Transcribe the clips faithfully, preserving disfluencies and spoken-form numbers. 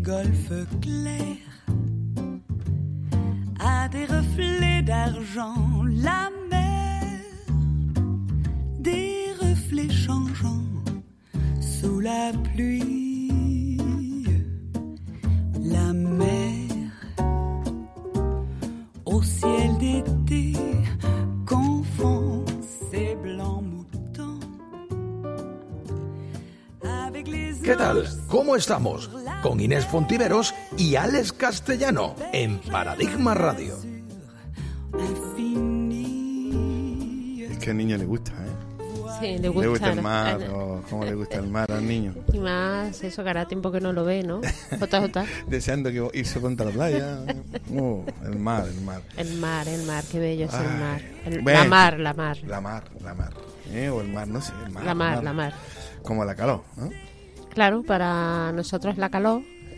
golfe clair a des reflets d'argent, la mer, des reflets changeants sous la pluie, la mer au ciel d'été confond ses blancs moutons avec les. ¿Qué tal? ¿Cómo estamos? Con Inés Fontiveros y Alex Castellano en Paradigma Radio. Es que al niño le gusta, ¿eh? Sí, le gusta, le gusta el la, mar, la, o cómo le gusta el mar al niño. Y más eso, que hará tiempo que no lo ve, ¿no? Jota, Jota. Deseando que irse contra la playa. Uh, el mar, el mar. El mar, el mar, qué bello es el Ay, mar. El, bueno, la mar, la mar. La mar, la mar. ¿Eh? O el mar, no sé. El mar, la mar, la mar. Como la calor, ¿no? Claro, para nosotros la calor.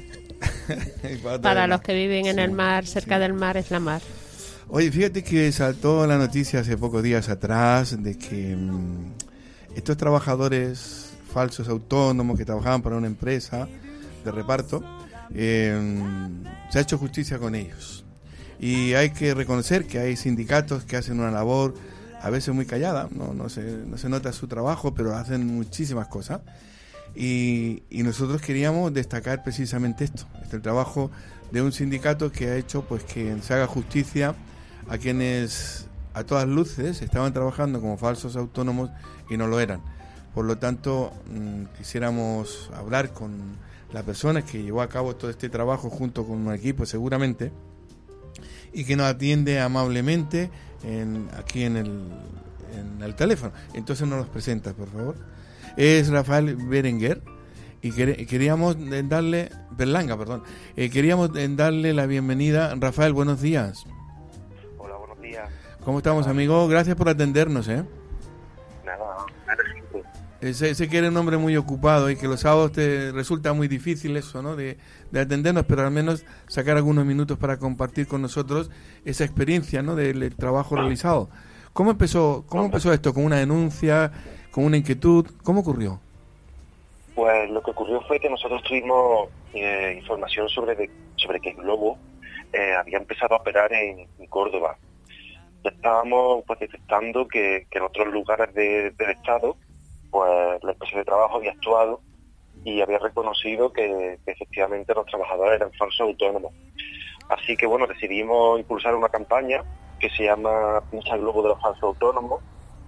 para para los que viven en sí, el mar, cerca sí. del mar, es la mar. Oye, fíjate que saltó la noticia hace pocos días atrás de que mmm, estos trabajadores falsos autónomos que trabajaban para una empresa de reparto, eh, se ha hecho justicia con ellos. Y hay que reconocer que hay sindicatos que hacen una labor a veces muy callada, no, no, se, no se nota su trabajo, pero hacen muchísimas cosas. Y, y nosotros queríamos destacar precisamente esto, este el trabajo de un sindicato que ha hecho pues que se haga justicia a quienes a todas luces estaban trabajando como falsos autónomos y no lo eran. Por lo tanto, mmm, quisiéramos hablar con la persona que llevó a cabo todo este trabajo junto con un equipo seguramente y que nos atiende amablemente en, aquí en el, en el teléfono. Entonces nos los presentas, por favor. Es Rafael Berenguer y quer- queríamos darle, Berlanga, perdón, eh, queríamos darle la bienvenida. Rafael, buenos días. Hola, buenos días. ¿Cómo estamos, amigo? Gracias por atendernos, ¿eh? Nada, nada. Eh, sé, sé que eres un hombre muy ocupado y que los sábados te resulta muy difícil eso, ¿no? De, de atendernos, pero al menos sacar algunos minutos para compartir con nosotros esa experiencia, ¿no? Del, del trabajo realizado. ¿Cómo empezó, cómo empezó esto? ¿Con una denuncia? ¿Con una inquietud? ¿Cómo ocurrió? Pues lo que ocurrió fue que nosotros tuvimos eh, información sobre de, sobre que el globo eh, había empezado a operar en, en Córdoba. Ya estábamos pues detectando que, que en otros lugares de, del Estado pues la empresa de trabajo había actuado y había reconocido que, que efectivamente los trabajadores eran falsos autónomos. Así que bueno, decidimos impulsar una campaña que se llama Pincha el globo de los falsos autónomos.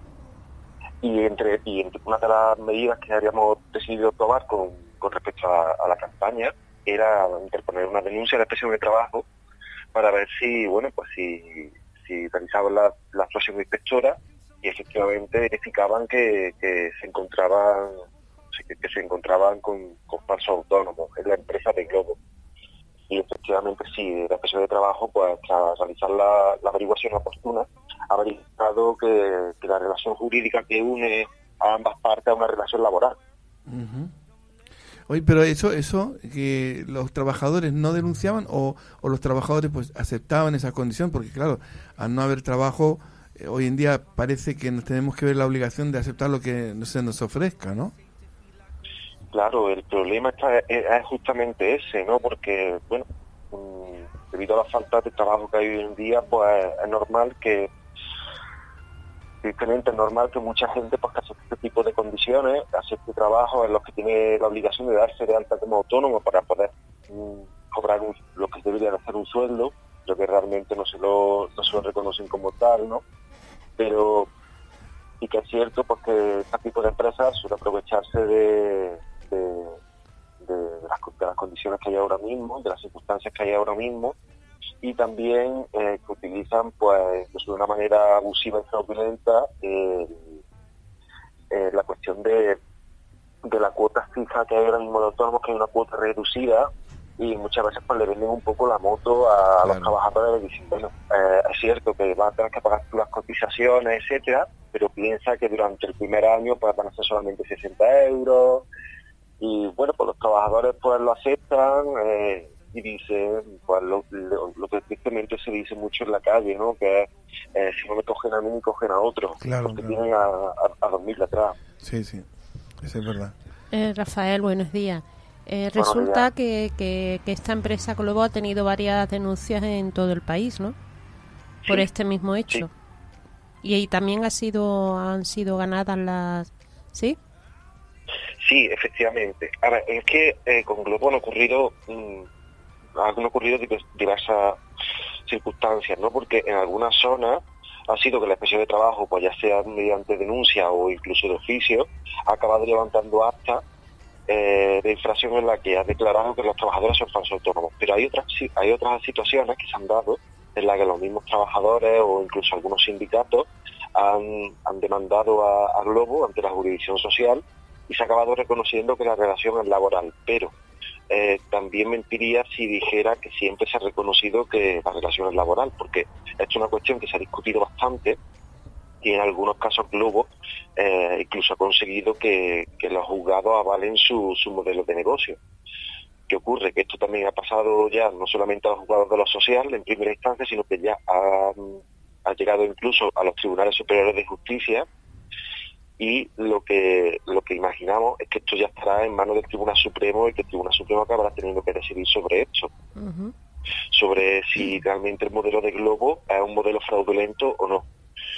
Y entre, y entre una de las medidas que habíamos decidido tomar con, con respecto a, a la campaña era interponer una denuncia a la inspección de trabajo para ver si, bueno, pues si, si realizaban la, la actuación inspectora y efectivamente verificaban que, que se encontraban que, que se encontraban con, con falsos autónomos en la empresa de Globo. Y efectivamente sí, la inspección de trabajo, pues tras realizar la, la averiguación oportuna, ha verificado que, que la relación jurídica que une a ambas partes es una relación laboral. Uh-huh. Oye, pero eso, eso que los trabajadores no denunciaban o, o los trabajadores pues aceptaban esa condición, porque claro, al no haber trabajo, eh, hoy en día parece que nos tenemos que ver la obligación de aceptar lo que se nos ofrezca, ¿no? Claro, el problema está, es, es justamente ese, ¿no? Porque, bueno, debido a la falta de trabajo que hay hoy en día, pues es normal que Tristemente es normal que mucha gente pues que acepte este tipo de condiciones, acepte trabajo en los que tiene la obligación de darse de alta como autónomo para poder mmm, cobrar un, lo que debería de ser un sueldo, lo que realmente no se lo, no se lo reconocen como tal, ¿no? Pero sí que es cierto pues que este tipo de empresas suelen aprovecharse de, de, de, las, de las condiciones que hay ahora mismo, de las circunstancias que hay ahora mismo, y también eh, que utilizan pues de una manera abusiva y fraudulenta eh, eh, la cuestión de, de la cuota fija que hay ahora mismo de autónomos, que hay una cuota reducida, y muchas veces pues le venden un poco la moto a, a los trabajadores diciendo, bueno, eh, es cierto que van a tener que pagar las cotizaciones, etcétera, pero piensa que durante el primer año pues van a ser solamente sesenta euros, y bueno, pues los trabajadores pues lo aceptan, eh, y dice, pues lo, lo, lo que tristemente se dice mucho en la calle, ¿no? Que eh, si no me cogen a mí, me cogen a otro, claro, porque claro. tienen a, a, a dos mil atrás. Sí, sí, eso es verdad. Eh, Rafael, buenos días. Eh, resulta que, que, que esta empresa Globo ha tenido varias denuncias en todo el país, ¿no? Por Sí, este mismo hecho. sí. Y, y también ha sido han sido ganadas las... ¿Sí? Sí, efectivamente. A ver, es que eh, con Globo han ocurrido, mmm, han ocurrido divers- diversas circunstancias, ¿no? Porque en algunas zonas ha sido que la inspección de trabajo, pues ya sea mediante denuncia o incluso de oficio, ha acabado levantando actas eh, de infracción en la que ha declarado que los trabajadores son falsos autónomos. Pero hay otras sí, hay otras situaciones que se han dado en las que los mismos trabajadores o incluso algunos sindicatos han, han demandado a, a Globo ante la jurisdicción social y se ha acabado reconociendo que la relación es laboral, pero eh, también mentiría si dijera que siempre se ha reconocido que la relación es laboral, porque esto es una cuestión que se ha discutido bastante y en algunos casos Globo eh, incluso ha conseguido que, que los juzgados avalen su, su modelo de negocio. ¿Qué ocurre? Que esto también ha pasado ya no solamente a los juzgados de lo social en primera instancia, sino que ya ha, ha llegado incluso a los tribunales superiores de justicia. Y lo que lo que imaginamos es que esto ya estará en manos del Tribunal Supremo y que el Tribunal Supremo acabará teniendo que decidir sobre esto, Uh-huh. sobre si realmente el modelo de Globo es un modelo fraudulento o no.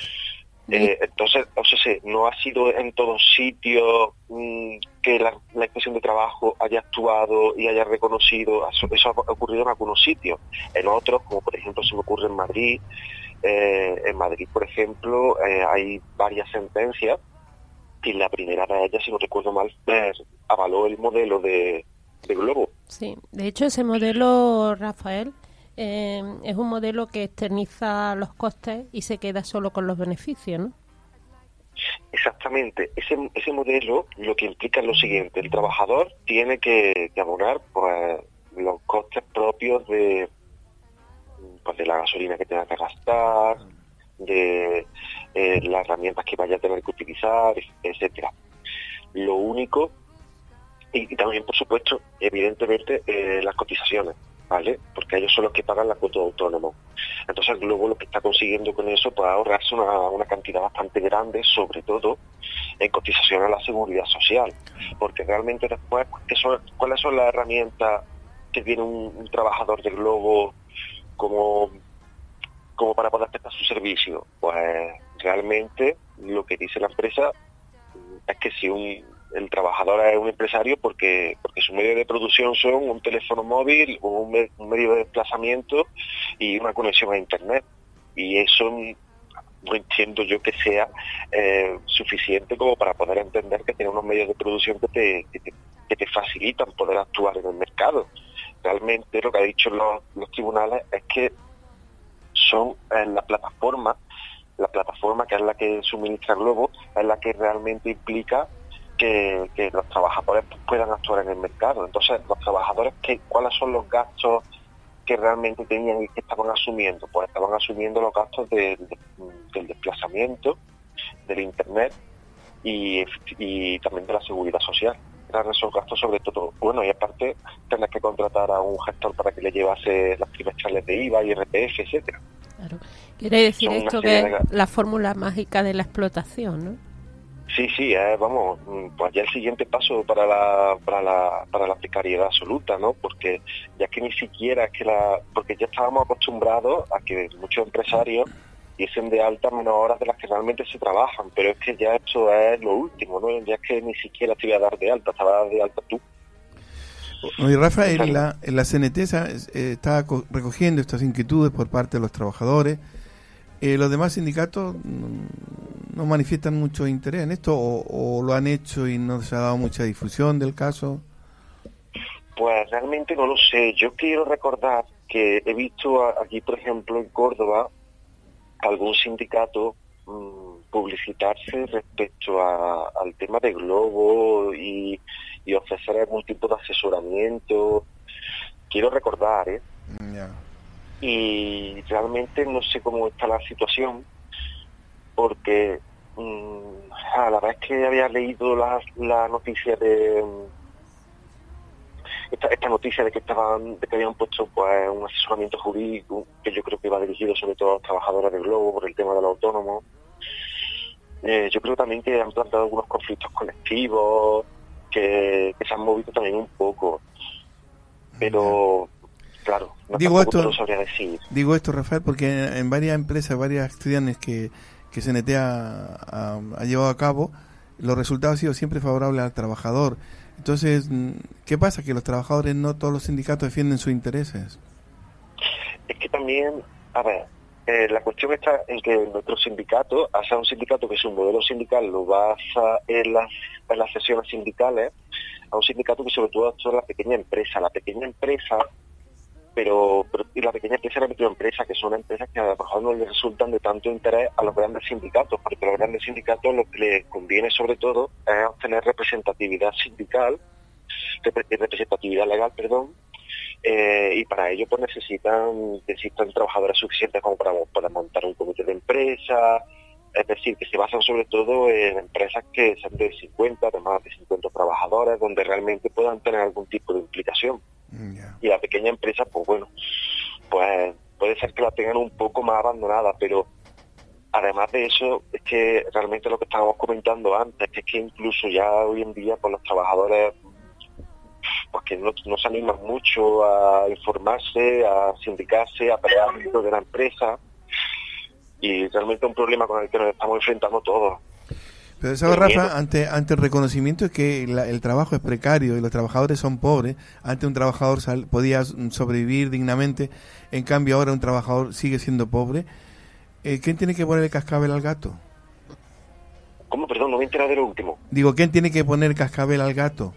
Eh, entonces, o sea, sí, no ha sido en todos sitios mmm, que la, la inspección de trabajo haya actuado y haya reconocido, eso ha ocurrido en algunos sitios. En otros, como por ejemplo se me ocurre en Madrid, eh, en Madrid, por ejemplo, eh, hay varias sentencias y la primera de ellas, si no recuerdo mal, eh, avaló el modelo de, de Globo. Sí, de hecho ese modelo, Rafael, eh, es un modelo que externiza los costes y se queda solo con los beneficios, ¿no? Exactamente. Ese, ese modelo lo que implica es lo siguiente: el trabajador tiene que, que abonar pues los costes propios de, pues, de la gasolina que tenga que gastar, de eh, las herramientas que vaya a tener que utilizar, etcétera. Lo único, y, y también por supuesto, evidentemente, eh, las cotizaciones, ¿vale? Porque ellos son los que pagan la cuota de autónomo. Entonces Globo lo que está consiguiendo con eso, pues ahorrarse una, una cantidad bastante grande, sobre todo en cotización a la seguridad social, porque realmente después, ¿qué son, ¿cuáles son las herramientas que tiene un, un trabajador de Globo como como para poder prestar su servicio? Pues realmente lo que dice la empresa es que si un, el trabajador es un empresario porque porque su medio de producción son un teléfono móvil, un, me, un medio de desplazamiento y una conexión a internet, y eso no entiendo yo que sea eh, suficiente como para poder entender que tiene unos medios de producción que te, que te, que te facilitan poder actuar en el mercado. Realmente lo que ha dicho los, los tribunales es que son eh, la plataforma, la plataforma que es la que suministra Globo, es la que realmente implica que, que los trabajadores puedan actuar en el mercado. Entonces, los trabajadores, ¿qué, ¿cuáles son los gastos que realmente tenían y que estaban asumiendo? Pues estaban asumiendo los gastos de, de, del desplazamiento, del internet y, y también de la seguridad social. Eran esos gastos sobre todo. Bueno, y aparte tener que contratar a un gestor para que le llevase las trimestrales de I V A, I R P F, etcétera. Claro. Quiere decir Son esto una que serie es de- la fórmula mágica de la explotación, ¿no? Sí, sí, eh, vamos, mm, pues ya el siguiente paso para la, para la para la precariedad absoluta, ¿no? Porque ya que ni siquiera es que la... Porque ya estábamos acostumbrados a que muchos empresarios diesen de alta menos horas de las que realmente se trabajan, pero es que ya esto es lo último, ¿no? Ya es que ni siquiera te voy a dar de alta, te vas a dar de alta tú. Oye, Rafa, en Exacto. la, en la C N T sa- eh, está co- recogiendo estas inquietudes por parte de los trabajadores. Eh, ¿Los demás sindicatos mm, no manifiestan mucho interés en esto o, o lo han hecho y no se ha dado mucha difusión del caso? Pues realmente no lo sé. Yo quiero recordar que he visto a- aquí, por ejemplo, en Córdoba, algún sindicato mmm, publicitarse respecto a, al tema de Globo y, y ofrecer algún tipo de asesoramiento. Quiero recordar, ¿eh? Ya. Y realmente no sé cómo está la situación, porque mmm, a la vez que había leído la, la noticia de... Esta, esta noticia de que estaban de que habían puesto pues un asesoramiento jurídico que yo creo que iba dirigido sobre todo a los trabajadores de Globo por el tema del autónomo. Eh, yo creo también que han planteado algunos conflictos colectivos que, que se han movido también un poco. Pero, claro, no digo esto, lo sabría decir. Digo esto, Rafael, porque en, en varias empresas, varias acciones que, que C N T ha, ha, ha llevado a cabo, los resultados han sido siempre favorables al trabajador. Entonces, ¿qué pasa? Que los trabajadores, no todos los sindicatos defienden sus intereses. Es que también, a ver, eh, la cuestión está en que nuestro sindicato, o sea, un sindicato que su modelo sindical lo basa en las, en las sesiones sindicales, a un sindicato que sobre todo actúa en la pequeña empresa. La pequeña empresa, pero, pero y la pequeña empresa y la microempresa, que son empresas que a lo mejor no les resultan de tanto interés a los grandes sindicatos, porque a los grandes sindicatos lo que les conviene sobre todo es obtener representatividad sindical, rep- representatividad legal, perdón, eh, y para ello pues necesitan que existan trabajadores suficientes como para, para montar un comité de empresa. Es decir, que se basan sobre todo en empresas que sean de cincuenta, de más de cincuenta trabajadores, donde realmente puedan tener algún tipo de implicación. Yeah. Y la pequeña empresa, pues bueno, pues puede ser que la tengan un poco más abandonada, pero además de eso, es que realmente lo que estábamos comentando antes, que es que incluso ya hoy en día, pues los trabajadores, pues que no, no se animan mucho a informarse, a sindicarse, a pelear dentro de la empresa. Y realmente es un problema con el que nos estamos enfrentando todos. Pero ¿sabes, Rafa? Ante, ante el reconocimiento de que la, el trabajo es precario y los trabajadores son pobres, antes un trabajador sal, podía sobrevivir dignamente, en cambio ahora un trabajador sigue siendo pobre, eh, ¿quién tiene que poner el cascabel al gato? ¿Cómo? Perdón, no me enteré de lo último. Digo, ¿quién tiene que poner el cascabel al gato?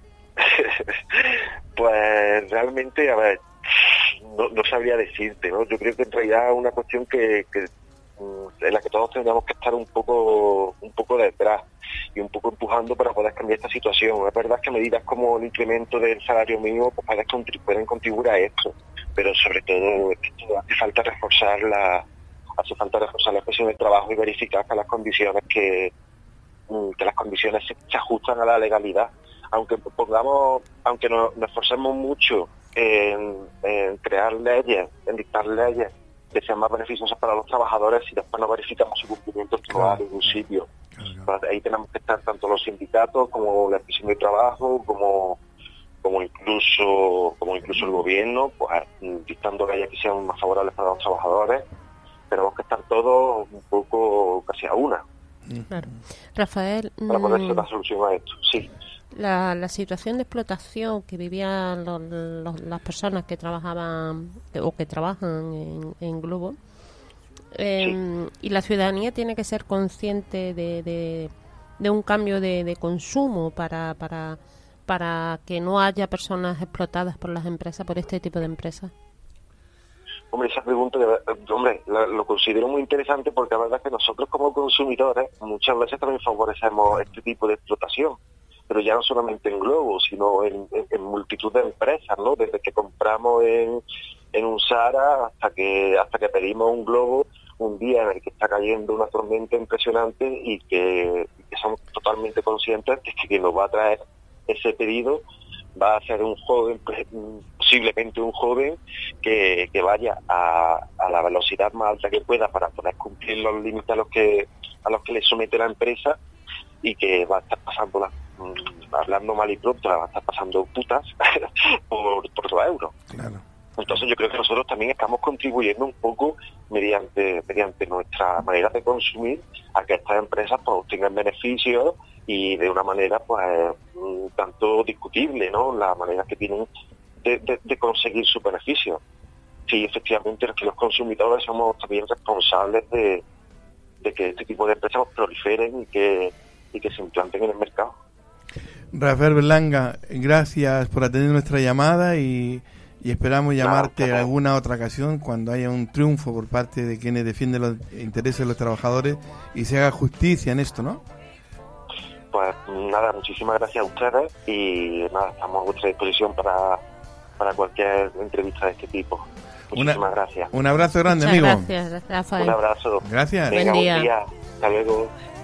Pues realmente, a ver, no, no sabría decirte, ¿no? Yo creo que en realidad es una cuestión que... que en la que todos tendríamos que estar un poco un poco detrás y un poco empujando para poder cambiar esta situación. Es verdad que medidas como el incremento del salario mínimo pues pueden contribuir a esto, pero sobre todo hace falta reforzar la hace falta reforzar la expresión del trabajo y verificar que las condiciones que que las condiciones se, se ajustan a la legalidad. Aunque pongamos, aunque nos, nos esforcemos mucho en, en crear leyes, en dictar leyes que sean más beneficiosas para los trabajadores, si después no verificamos su cumplimiento en claro. algún sitio. Claro. Ahí tenemos que estar tanto los sindicatos como la inspección de trabajo, como como incluso como incluso el gobierno, pues dictando leyes que sean más favorables para los trabajadores. Tenemos que estar todos un poco casi a una. Claro. Rafael, para poder dar solución a esto, sí. La, la situación de explotación que vivían los, los, las personas que trabajaban o que trabajan en, en Globo, eh, sí. Y la ciudadanía tiene que ser consciente de, de, de un cambio de, de consumo para, para, para que no haya personas explotadas por las empresas, por este tipo de empresas. Hombre, esa pregunta, hombre, la, lo considero muy interesante porque la verdad es que nosotros como consumidores muchas veces también favorecemos este tipo de explotación. Pero ya no solamente en Globo, sino en, en, en multitud de empresas, ¿no? Desde que compramos en, en un Zara hasta que hasta que pedimos un Globo un día en el que está cayendo una tormenta impresionante y que, y que somos totalmente conscientes de que quien nos va a traer ese pedido va a ser un joven, posiblemente un joven que, que vaya a, a la velocidad más alta que pueda para poder cumplir los límites a los que a los que le somete la empresa y que va a estar pasando la hablando mal y pronto, la va a estar pasando putas por, por dos euros. Claro. Entonces yo creo que nosotros también estamos contribuyendo un poco mediante mediante nuestra manera de consumir a que estas empresas pues obtengan beneficios y de una manera pues un tanto discutible, ¿no? La manera que tienen de, de, de conseguir sus beneficios. Sí, efectivamente, es que los consumidores somos también responsables de, de que este tipo de empresas proliferen y que, y que se implanten en el mercado. Rafael Berlanga, gracias por atender nuestra llamada y, y esperamos llamarte en alguna otra ocasión cuando haya un triunfo por parte de quienes defienden los intereses de los trabajadores y se haga justicia en esto, ¿no? Pues nada, muchísimas gracias a ustedes y nada, estamos a vuestra disposición para, para cualquier entrevista de este tipo. Muchísimas una, gracias. Un abrazo grande, Muchas amigo. Gracias, Rafael. Un abrazo. Gracias. Venga, buen día. Buen día. Hasta luego.